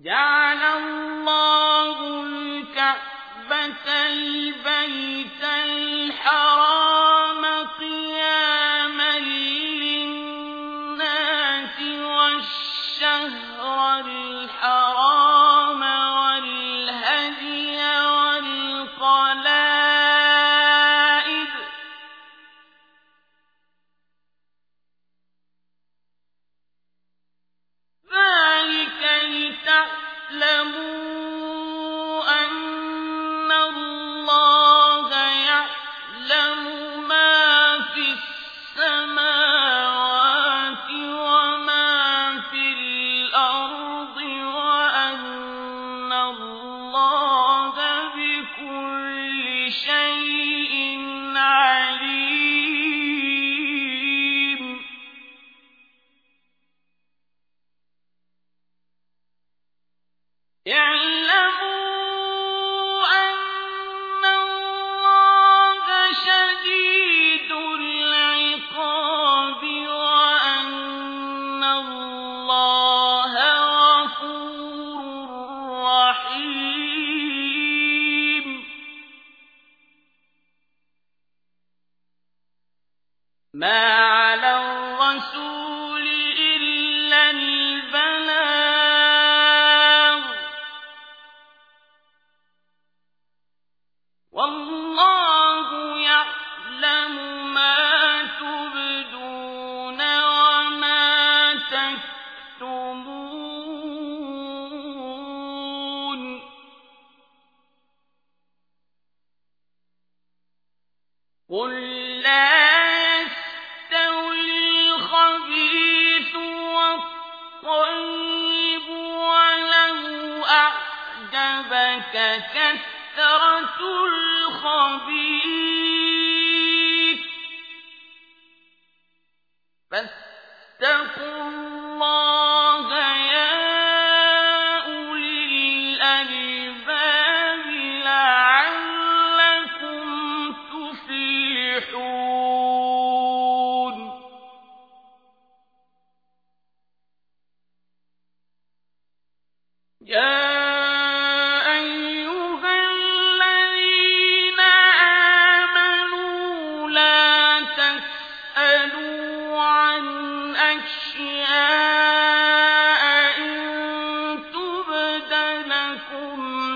جعل الله الكعبة البيت الحرام قياما للناس والشهر الحرام والهدي والقلائد ذلك لتعلموا أن الله يعلم ما في السماوات وما في الأرض وأن الله بكل شيء عليم. اعلموا أن الله شديد العقاب وأن الله غفور رحيم. ما على الرسول إلا البلاغ والله يعلم ما تبدون وما تكتمون. قل لا يستوي الخبيث والطيب ولو أعجبك كثرة الخبيث فاتقوا الله يا أولي الألباب لعلكم تفلحون. يا أيها الذين آمنوا لا تسألوا عن أشياء إن تبد لكم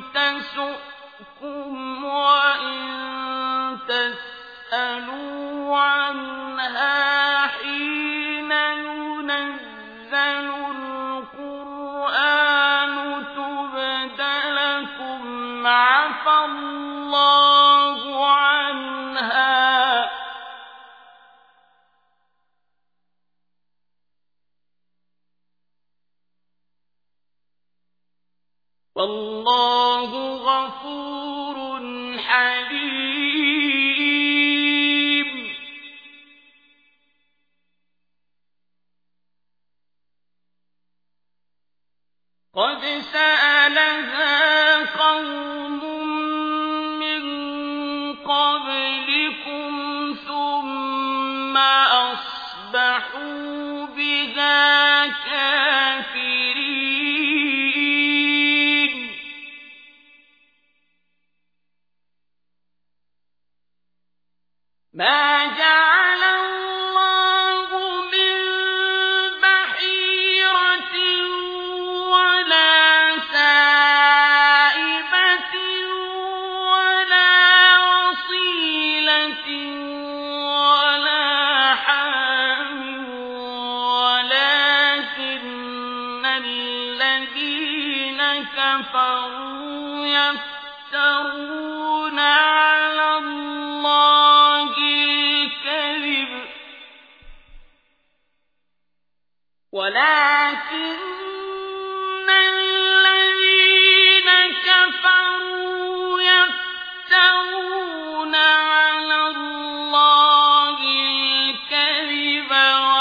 تسؤكم وإن تسألوا عنها حين ينزل القرآن تبد لكم عفى الله عنها والله غفور حليم. قد سألها قوم من قبلكم ثم أصبحوا بها كافرين. ما جعل الله من بحيرة ولا سائبة ولا وصيلة ولا حام ولكن الذين كفروا يفترون على الله الكذب ولكن الذين كفروا يفترون على الله الكذب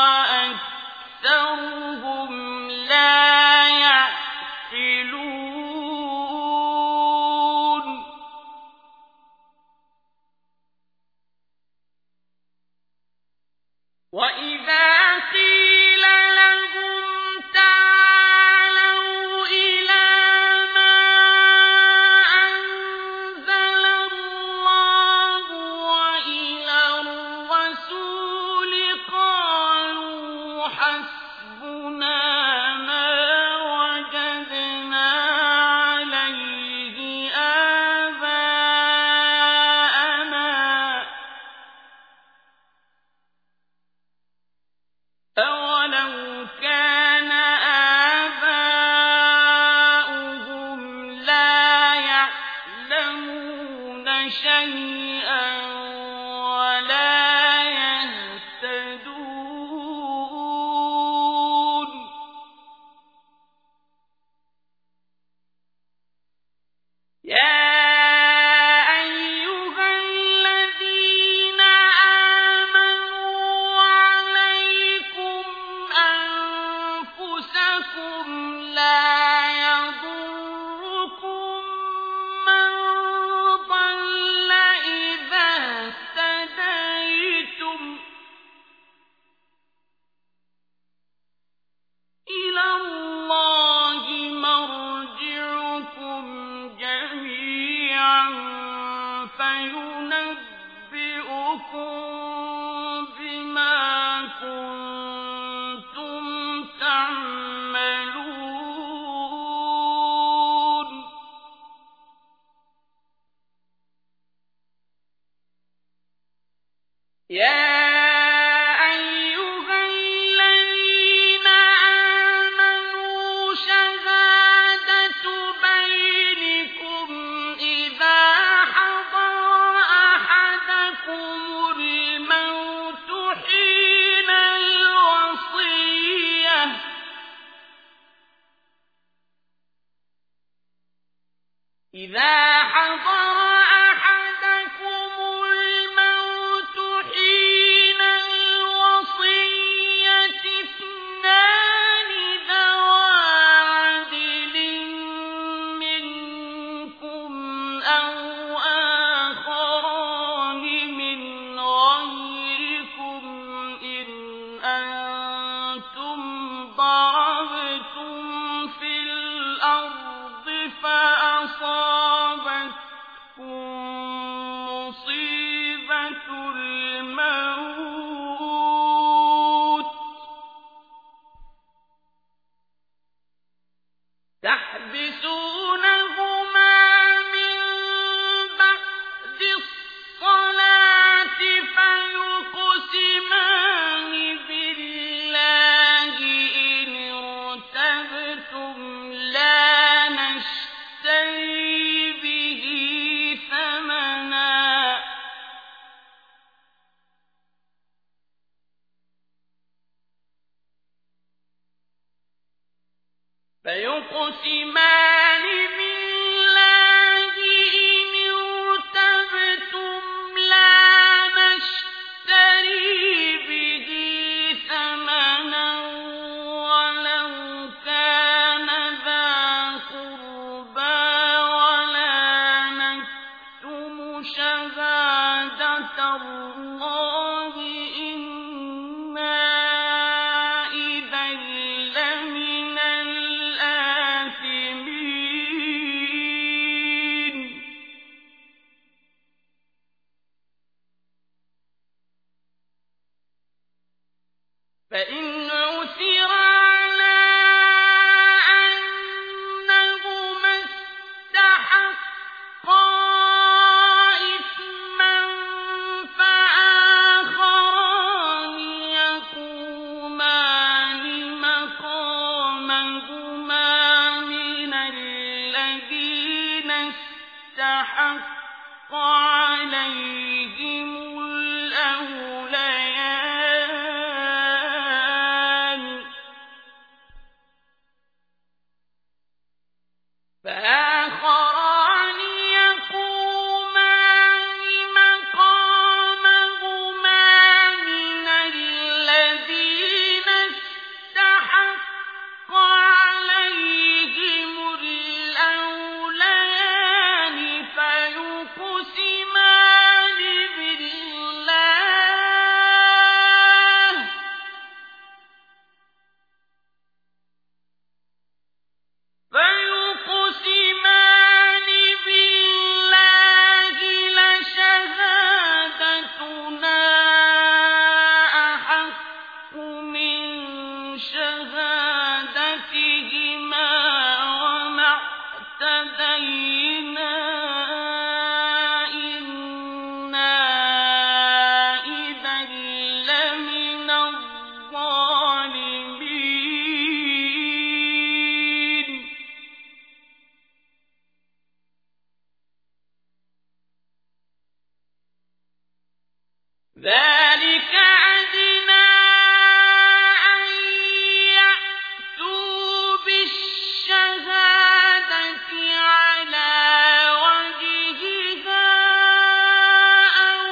وأكثرهم لا يعقلون. وإذا قيل لهم تعالوا إذا حضر أحدكم الموت حين الوصية اثنان ذوى عدل منكم أو آخران من غيركم إن أنتم ضربتم في الأرض فأصابتكم مصيبة الموت تحبسونهما من بعد الصلاة فيقسمان بالله إن ارتبتم لا نشتري به ثمنا فيقسمان بالله إن ارتبتم لا نشتري به ثمنا ولو كان ذا قربى ولا نكتم شهادة الله إنا إذا لمن الآثمين فإن عثر على أنهما استحقا إثما فآخران يقومان مقامهما من الذين استحق عليهم الأوليان فآخران يقومان مقامهما من الذين استحق عليهم الأوليان فيقسمان بالله لشهادتنا أحق من شهادتهما وما اعتدينا إنا إذا لمن الظالمين ذلك أدنى أن يأتوا بالشهادة على وجهها أو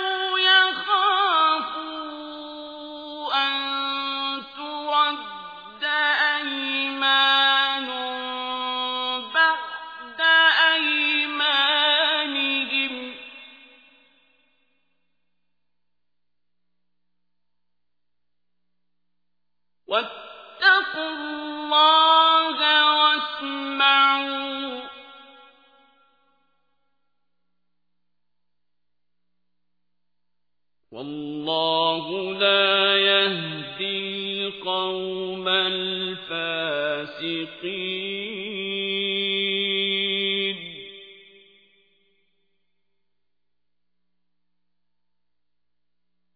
يخافوا أن ترد أيمان بعد أيمانهم واتقوا الله واسمعوا والله لا يهدي القوم الفاسقين